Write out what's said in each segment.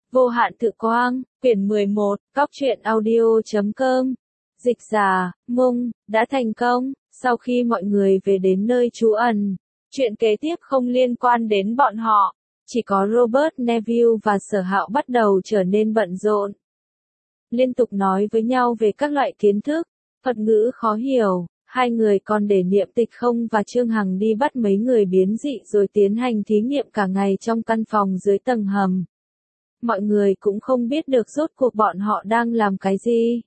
Vô hạn tự quang, quyển 11, Cóc truyện audio.com. Dịch giả, Mung, đã thành công. Sau khi mọi người về đến nơi trú ẩn, chuyện kế tiếp không liên quan đến bọn họ. Chỉ có Robert Neville và Sở Hạo bắt đầu trở nên bận rộn. Liên tục nói với nhau về các loại kiến thức, Phật ngữ khó hiểu. Hai người còn để Niệm Tịch Không và Trương Hằng đi bắt mấy người biến dị rồi tiến hành thí nghiệm cả ngày trong căn phòng dưới tầng hầm. Mọi người cũng không biết được rốt cuộc bọn họ đang làm cái gì.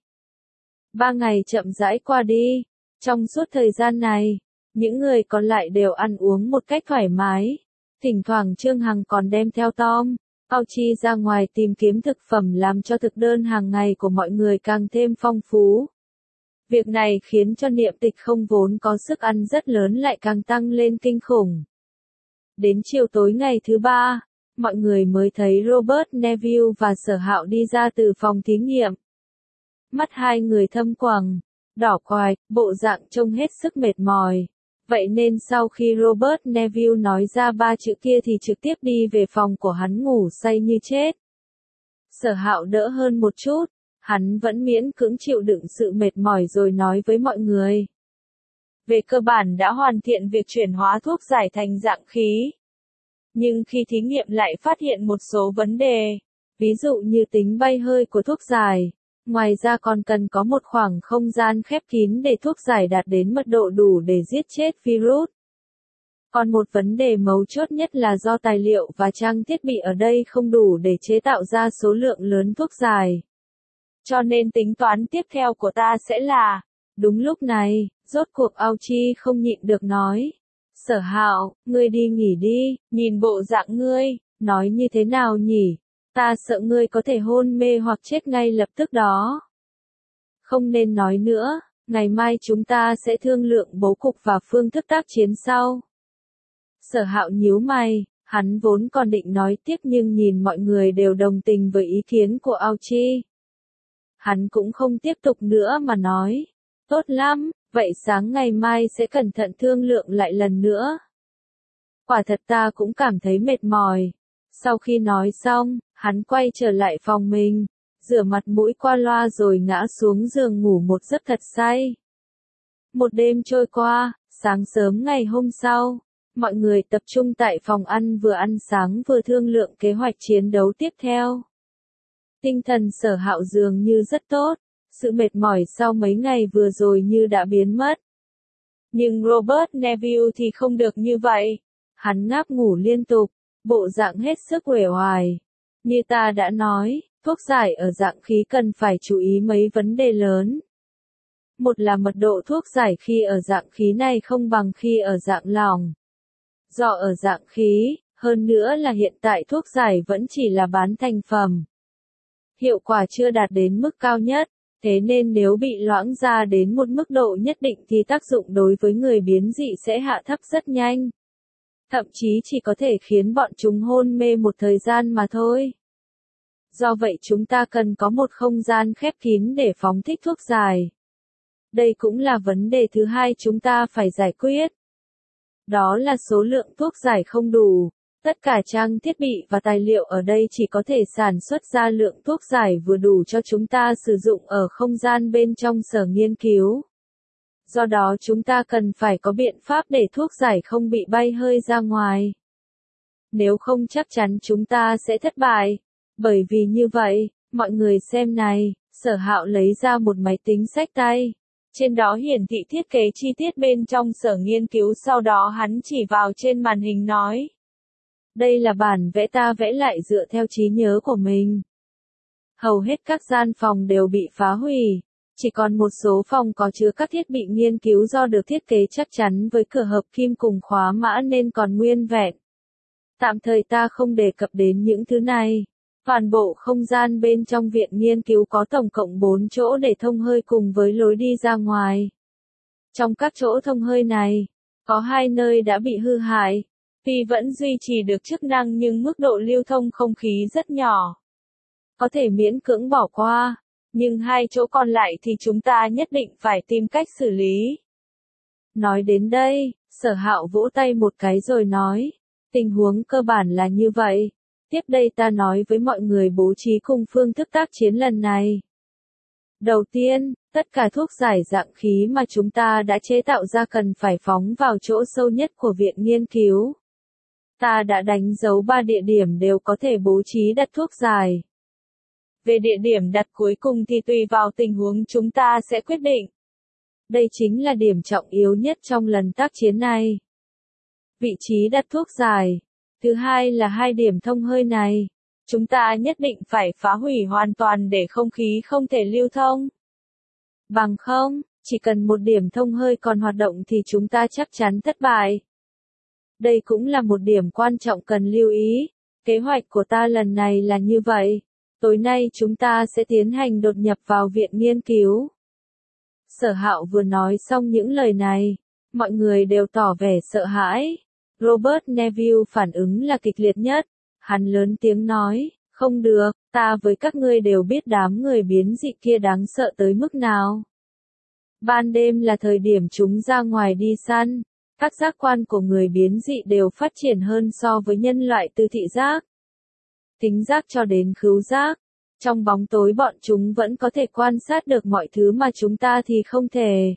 3 ngày chậm rãi qua đi. Trong suốt thời gian này, những người còn lại đều ăn uống một cách thoải mái. Thỉnh thoảng Trương Hằng còn đem theo Tom, Archie ra ngoài tìm kiếm thực phẩm làm cho thực đơn hàng ngày của mọi người càng thêm phong phú. Việc này khiến cho Niệm Tịch Không vốn có sức ăn rất lớn lại càng tăng lên kinh khủng. Đến chiều tối ngày thứ 3, mọi người mới thấy Robert Neville và Sở Hạo đi ra từ phòng thí nghiệm. Mắt hai người thâm quầng, đỏ quài, bộ dạng trông hết sức mệt mỏi. Vậy nên sau khi Robert Neville nói ra 3 chữ kia thì trực tiếp đi về phòng của hắn ngủ say như chết. Sở Hạo đỡ hơn một chút, hắn vẫn miễn cưỡng chịu đựng sự mệt mỏi rồi nói với mọi người. Về cơ bản đã hoàn thiện việc chuyển hóa thuốc giải thành dạng khí. Nhưng khi thí nghiệm lại phát hiện một số vấn đề, ví dụ như tính bay hơi của thuốc giải. Ngoài ra còn cần có một khoảng không gian khép kín để thuốc giải đạt đến mật độ đủ để giết chết virus. Còn một vấn đề mấu chốt nhất là do tài liệu và trang thiết bị ở đây không đủ để chế tạo ra số lượng lớn thuốc giải. Cho nên tính toán tiếp theo của ta sẽ là, đúng lúc này, rốt cuộc Archie không nhịn được nói. Sở Hạo, ngươi đi nghỉ đi, nhìn bộ dạng ngươi, nói như thế nào nhỉ? Ta sợ ngươi có thể hôn mê hoặc chết ngay lập tức đó. Không nên nói nữa, ngày mai chúng ta sẽ thương lượng bố cục và phương thức tác chiến sau. Sở Hạo nhíu mày, hắn vốn còn định nói tiếp nhưng nhìn mọi người đều đồng tình với ý kiến của Archie. Hắn cũng không tiếp tục nữa mà nói, tốt lắm, vậy sáng ngày mai sẽ cẩn thận thương lượng lại lần nữa. Quả thật ta cũng cảm thấy mệt mỏi. Sau khi nói xong, hắn quay trở lại phòng mình, rửa mặt mũi qua loa rồi ngã xuống giường ngủ một giấc thật say. Một đêm trôi qua, sáng sớm ngày hôm sau, mọi người tập trung tại phòng ăn vừa ăn sáng vừa thương lượng kế hoạch chiến đấu tiếp theo. Tinh thần Sở Hạo dường như rất tốt, sự mệt mỏi sau mấy ngày vừa rồi như đã biến mất. Nhưng Robert Neville thì không được như vậy, hắn ngáp ngủ liên tục. Bộ dạng hết sức uể oải. Như ta đã nói, thuốc giải ở dạng khí cần phải chú ý mấy vấn đề lớn. Một là mật độ thuốc giải khi ở dạng khí này không bằng khi ở dạng lỏng. Do ở dạng khí, hơn nữa là hiện tại thuốc giải vẫn chỉ là bán thành phẩm. Hiệu quả chưa đạt đến mức cao nhất, thế nên nếu bị loãng ra đến một mức độ nhất định thì tác dụng đối với người biến dị sẽ hạ thấp rất nhanh. Thậm chí chỉ có thể khiến bọn chúng hôn mê một thời gian mà thôi. Do vậy chúng ta cần có một không gian khép kín để phóng thích thuốc giải. Đây cũng là vấn đề thứ hai chúng ta phải giải quyết. Đó là số lượng thuốc giải không đủ. Tất cả trang thiết bị và tài liệu ở đây chỉ có thể sản xuất ra lượng thuốc giải vừa đủ cho chúng ta sử dụng ở không gian bên trong sở nghiên cứu. Do đó chúng ta cần phải có biện pháp để thuốc giải không bị bay hơi ra ngoài. Nếu không chắc chắn chúng ta sẽ thất bại. Bởi vì như vậy, mọi người xem này, Sở Hạo lấy ra một máy tính xách tay. Trên đó hiển thị thiết kế chi tiết bên trong sở nghiên cứu, sau đó hắn chỉ vào trên màn hình nói. Đây là bản vẽ ta vẽ lại dựa theo trí nhớ của mình. Hầu hết các gian phòng đều bị phá hủy. Chỉ còn một số phòng có chứa các thiết bị nghiên cứu do được thiết kế chắc chắn với cửa hợp kim cùng khóa mã nên còn nguyên vẹn. Tạm thời ta không đề cập đến những thứ này. Toàn bộ không gian bên trong viện nghiên cứu có tổng cộng 4 chỗ để thông hơi cùng với lối đi ra ngoài. Trong các chỗ thông hơi này, có 2 nơi đã bị hư hại. Tuy vẫn duy trì được chức năng nhưng mức độ lưu thông không khí rất nhỏ. Có thể miễn cưỡng bỏ qua. Nhưng 2 chỗ còn lại thì chúng ta nhất định phải tìm cách xử lý. Nói đến đây, Sở Hạo vỗ tay một cái rồi nói, tình huống cơ bản là như vậy. Tiếp đây ta nói với mọi người bố trí cùng phương thức tác chiến lần này. Đầu tiên, tất cả thuốc giải dạng khí mà chúng ta đã chế tạo ra cần phải phóng vào chỗ sâu nhất của viện nghiên cứu. Ta đã đánh dấu 3 địa điểm đều có thể bố trí đặt thuốc giải. Về địa điểm đặt cuối cùng thì tùy vào tình huống chúng ta sẽ quyết định. Đây chính là điểm trọng yếu nhất trong lần tác chiến này. Vị trí đặt thuốc giải. Thứ hai là 2 điểm thông hơi này. Chúng ta nhất định phải phá hủy hoàn toàn để không khí không thể lưu thông. Bằng không, chỉ cần một điểm thông hơi còn hoạt động thì chúng ta chắc chắn thất bại. Đây cũng là một điểm quan trọng cần lưu ý. Kế hoạch của ta lần này là như vậy. Tối nay chúng ta sẽ tiến hành đột nhập vào viện nghiên cứu. Sở Hạo vừa nói xong những lời này, mọi người đều tỏ vẻ sợ hãi. Robert Neville phản ứng là kịch liệt nhất. Hắn lớn tiếng nói, không được, ta với các ngươi đều biết đám người biến dị kia đáng sợ tới mức nào. Ban đêm là thời điểm chúng ra ngoài đi săn. Các giác quan của người biến dị đều phát triển hơn so với nhân loại từ thị giác, thính giác cho đến khứu giác. Trong bóng tối bọn chúng vẫn có thể quan sát được mọi thứ mà chúng ta thì không thể.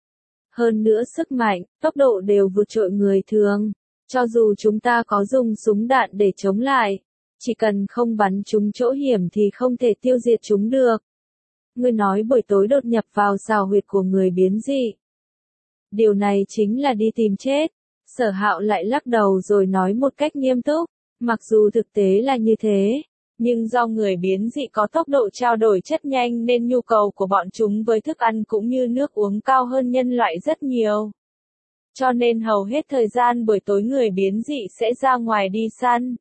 Hơn nữa sức mạnh, tốc độ đều vượt trội người thường. Cho dù chúng ta có dùng súng đạn để chống lại, chỉ cần không bắn chúng chỗ hiểm thì không thể tiêu diệt chúng được. Ngươi nói buổi tối đột nhập vào xào huyệt của người biến dị. Điều này chính là đi tìm chết. Sở Hạo lại lắc đầu rồi nói một cách nghiêm túc, mặc dù thực tế là như thế, nhưng do người biến dị có tốc độ trao đổi chất nhanh nên nhu cầu của bọn chúng với thức ăn cũng như nước uống cao hơn nhân loại rất nhiều. Cho nên hầu hết thời gian buổi tối người biến dị sẽ ra ngoài đi săn.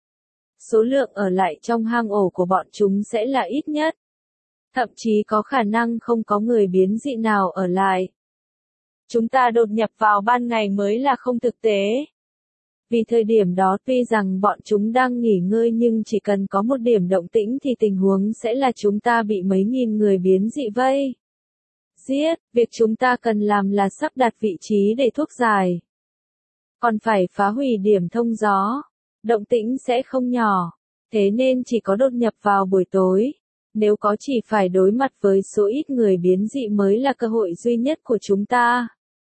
Số lượng ở lại trong hang ổ của bọn chúng sẽ là ít nhất. Thậm chí có khả năng không có người biến dị nào ở lại. Chúng ta đột nhập vào ban ngày mới là không thực tế. Vì thời điểm đó tuy rằng bọn chúng đang nghỉ ngơi nhưng chỉ cần có một điểm động tĩnh thì tình huống sẽ là chúng ta bị mấy nghìn người biến dị vây. Giết, việc chúng ta cần làm là sắp đặt vị trí để thuốc giải. Còn phải phá hủy điểm thông gió. Động tĩnh sẽ không nhỏ. Thế nên chỉ có đột nhập vào buổi tối. Nếu có chỉ phải đối mặt với số ít người biến dị mới là cơ hội duy nhất của chúng ta.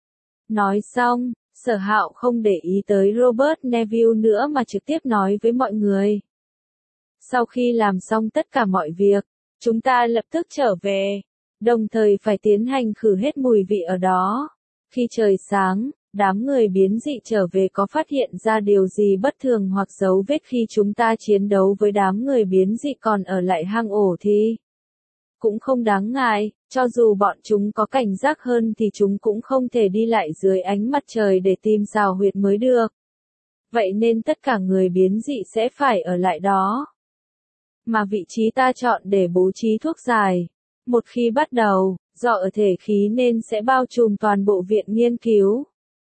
Nói xong, Sở Hạo không để ý tới Robert Neville nữa mà trực tiếp nói với mọi người. Sau khi làm xong tất cả mọi việc, chúng ta lập tức trở về, đồng thời phải tiến hành khử hết mùi vị ở đó. Khi trời sáng, đám người biến dị trở về có phát hiện ra điều gì bất thường hoặc dấu vết khi chúng ta chiến đấu với đám người biến dị còn ở lại hang ổ thì cũng không đáng ngại, cho dù bọn chúng có cảnh giác hơn thì chúng cũng không thể đi lại dưới ánh mặt trời để tìm xào huyệt mới được. Vậy nên tất cả người biến dị sẽ phải ở lại đó. Mà vị trí ta chọn để bố trí thuốc giải, một khi bắt đầu, do ở thể khí nên sẽ bao trùm toàn bộ viện nghiên cứu.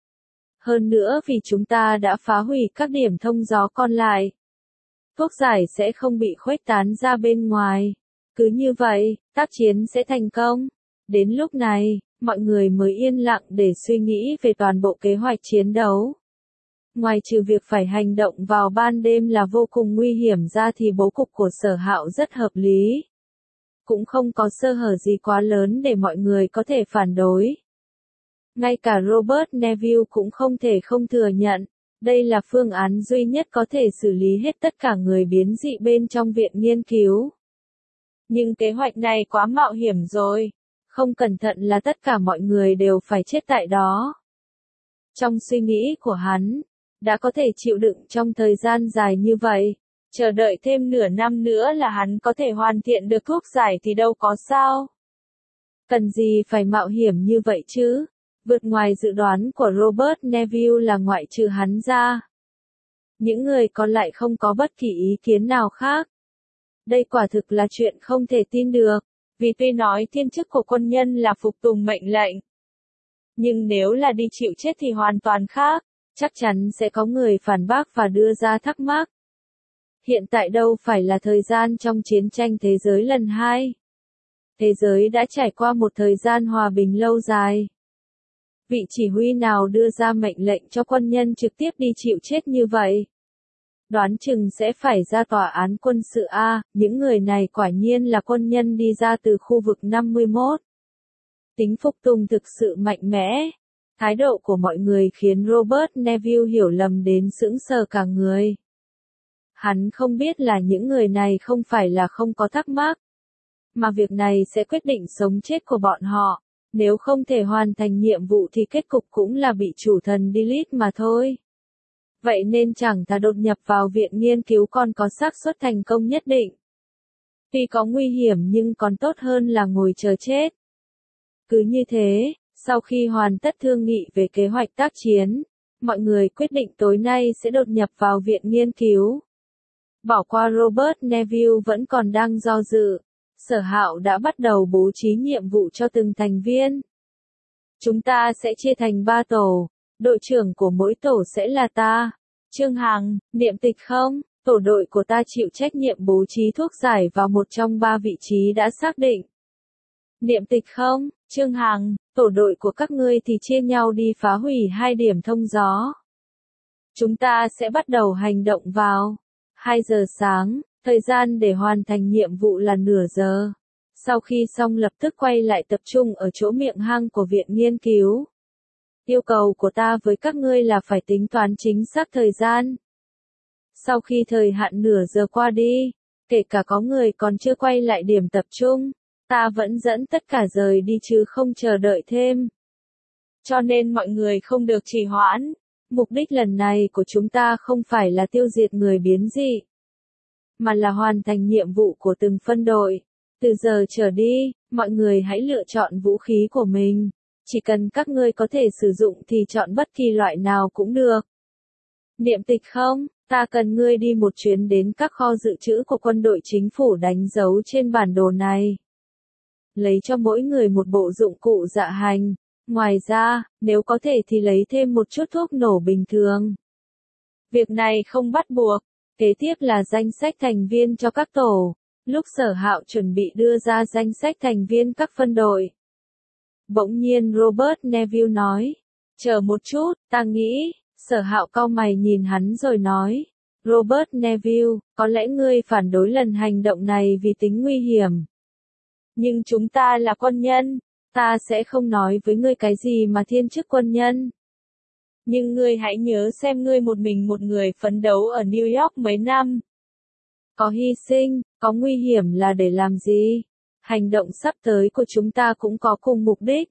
Hơn nữa vì chúng ta đã phá hủy các điểm thông gió còn lại, thuốc giải sẽ không bị khuếch tán ra bên ngoài. Cứ như vậy, tác chiến sẽ thành công. Đến lúc này, mọi người mới yên lặng để suy nghĩ về toàn bộ kế hoạch chiến đấu. Ngoài trừ việc phải hành động vào ban đêm là vô cùng nguy hiểm ra thì bố cục của Sở Hạo rất hợp lý. Cũng không có sơ hở gì quá lớn để mọi người có thể phản đối. Ngay cả Robert Neville cũng không thể không thừa nhận, đây là phương án duy nhất có thể xử lý hết tất cả người biến dị bên trong viện nghiên cứu. Nhưng kế hoạch này quá mạo hiểm rồi, không cẩn thận là tất cả mọi người đều phải chết tại đó. Trong suy nghĩ của hắn, đã có thể chịu đựng trong thời gian dài như vậy, chờ đợi thêm nửa năm nữa là hắn có thể hoàn thiện được thuốc giải thì đâu có sao. Cần gì phải mạo hiểm như vậy chứ? Vượt ngoài dự đoán của Robert Neville là ngoại trừ hắn ra. Những người còn lại không có bất kỳ ý kiến nào khác. Đây quả thực là chuyện không thể tin được, vì tuy nói thiên chức của quân nhân là phục tùng mệnh lệnh. Nhưng nếu là đi chịu chết thì hoàn toàn khác, chắc chắn sẽ có người phản bác và đưa ra thắc mắc. Hiện tại đâu phải là thời gian trong chiến tranh thế giới lần 2. Thế giới đã trải qua một thời gian hòa bình lâu dài. Vị chỉ huy nào đưa ra mệnh lệnh cho quân nhân trực tiếp đi chịu chết như vậy? Đoán chừng sẽ phải ra tòa án quân sự a, những người này quả nhiên là quân nhân đi ra từ khu vực 51. Tính phục tùng thực sự mạnh mẽ. Thái độ của mọi người khiến Robert Neville hiểu lầm đến sững sờ cả người. Hắn không biết là những người này không phải là không có thắc mắc, mà việc này sẽ quyết định sống chết của bọn họ. Nếu không thể hoàn thành nhiệm vụ thì kết cục cũng là bị chủ thần delete mà thôi. Vậy nên chẳng thà đột nhập vào viện nghiên cứu còn có xác suất thành công nhất định. Tuy có nguy hiểm nhưng còn tốt hơn là ngồi chờ chết. Cứ như thế, sau khi hoàn tất thương nghị về kế hoạch tác chiến, mọi người quyết định tối nay sẽ đột nhập vào viện nghiên cứu. Bỏ qua Robert Neville vẫn còn đang do dự, Sở Hạo đã bắt đầu bố trí nhiệm vụ cho từng thành viên. Chúng ta sẽ chia thành 3 tổ, đội trưởng của mỗi tổ sẽ là ta, Trương Hằng, Niệm Tịch không? Tổ đội của ta chịu trách nhiệm bố trí thuốc giải vào một trong 3 vị trí đã xác định. Niệm Tịch không? Trương Hằng, tổ đội của các ngươi thì chia nhau đi phá hủy 2 điểm thông gió. Chúng ta sẽ bắt đầu hành động vào 2 giờ sáng, thời gian để hoàn thành nhiệm vụ là nửa giờ. Sau khi xong lập tức quay lại tập trung ở chỗ miệng hang của viện nghiên cứu. Yêu cầu của ta với các ngươi là phải tính toán chính xác thời gian. Sau khi thời hạn nửa giờ qua đi, kể cả có người còn chưa quay lại điểm tập trung, ta vẫn dẫn tất cả rời đi chứ không chờ đợi thêm. Cho nên mọi người không được trì hoãn. Mục đích lần này của chúng ta không phải là tiêu diệt người biến dị, mà là hoàn thành nhiệm vụ của từng phân đội. Từ giờ trở đi, mọi người hãy lựa chọn vũ khí của mình. Chỉ cần các ngươi có thể sử dụng thì chọn bất kỳ loại nào cũng được. Niệm Tịch không? Ta cần ngươi đi một chuyến đến các kho dự trữ của quân đội chính phủ đánh dấu trên bản đồ này. Lấy cho mỗi người một bộ dụng cụ dạ hành. Ngoài ra, nếu có thể thì lấy thêm một chút thuốc nổ bình thường. Việc này không bắt buộc. Kế tiếp là danh sách thành viên cho các tổ. Lúc Sở Hạo chuẩn bị đưa ra danh sách thành viên các phân đội, bỗng nhiên Robert Neville nói, chờ một chút, ta nghĩ. Sở Hạo cau mày nhìn hắn rồi nói, Robert Neville, có lẽ ngươi phản đối lần hành động này vì tính nguy hiểm. Nhưng chúng ta là quân nhân, ta sẽ không nói với ngươi cái gì mà thiên chức quân nhân. Nhưng ngươi hãy nhớ xem ngươi một mình một người phấn đấu ở New York mấy năm. Có hy sinh, có nguy hiểm là để làm gì? Hành động sắp tới của chúng ta cũng có cùng mục đích.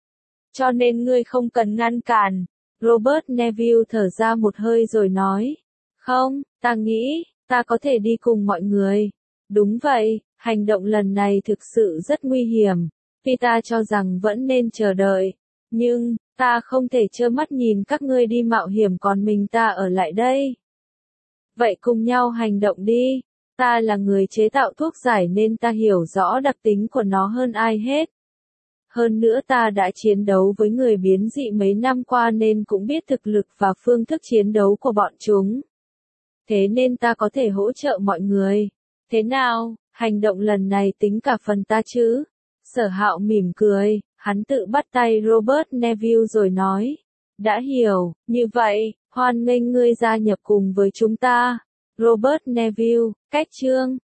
Cho nên ngươi không cần ngăn cản. Robert Neville thở ra một hơi rồi nói. Không, ta nghĩ, ta có thể đi cùng mọi người. Đúng vậy, hành động lần này thực sự rất nguy hiểm. Vì ta cho rằng vẫn nên chờ đợi. Nhưng, ta không thể trơ mắt nhìn các ngươi đi mạo hiểm còn mình ta ở lại đây. Vậy cùng nhau hành động đi. Ta là người chế tạo thuốc giải nên ta hiểu rõ đặc tính của nó hơn ai hết. Hơn nữa ta đã chiến đấu với người biến dị mấy năm qua nên cũng biết thực lực và phương thức chiến đấu của bọn chúng. Thế nên ta có thể hỗ trợ mọi người. Thế nào, hành động lần này tính cả phần ta chứ? Sở Hạo mỉm cười, hắn tự bắt tay Robert Neville rồi nói. Đã hiểu, như vậy, hoan nghênh ngươi gia nhập cùng với chúng ta. Robert Neville, cách chương.